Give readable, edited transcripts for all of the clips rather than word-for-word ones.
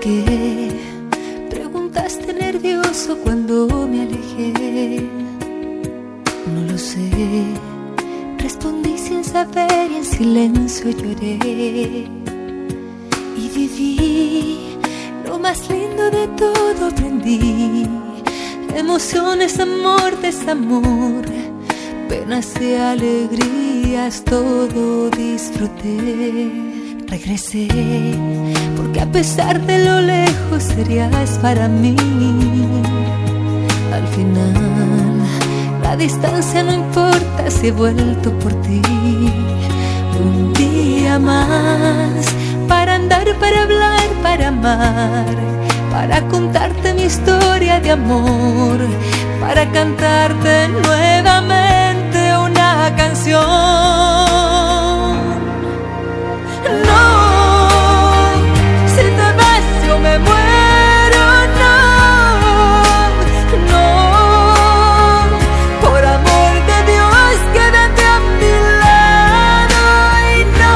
qué? Preguntaste nervioso cuando me alejé. No lo sé, respondí sin saber y en silencio lloré. Y viví lo más lindo de todo, aprendí emociones, amor, desamor, penas y alegrías, todo disfruté. Regresé porque a pesar de lo lejos serías para mí. Al final la distancia no importa si he vuelto por ti. Un día más para andar, para hablar, para amar, para contarte mi historia de amor, para cantarte nuevamente una canción. No, si te vas yo me muero, no, no, por amor de Dios quédate a mi lado. Y no,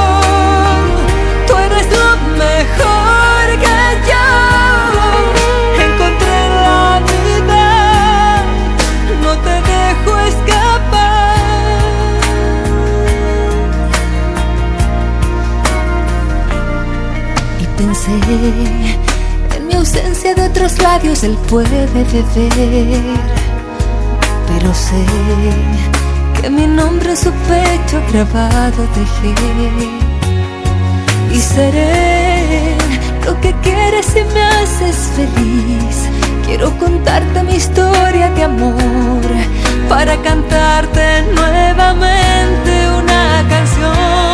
tú eres lo mejor que yo encontré en la vida, no te dejo escapar. Y pensé en mi ausencia de otros labios, él puede beber, pero sé que mi nombre en su pecho grabado dejé. Y seré lo que quieres si me haces feliz. Quiero contarte mi historia de amor, para cantarte nuevamente una canción.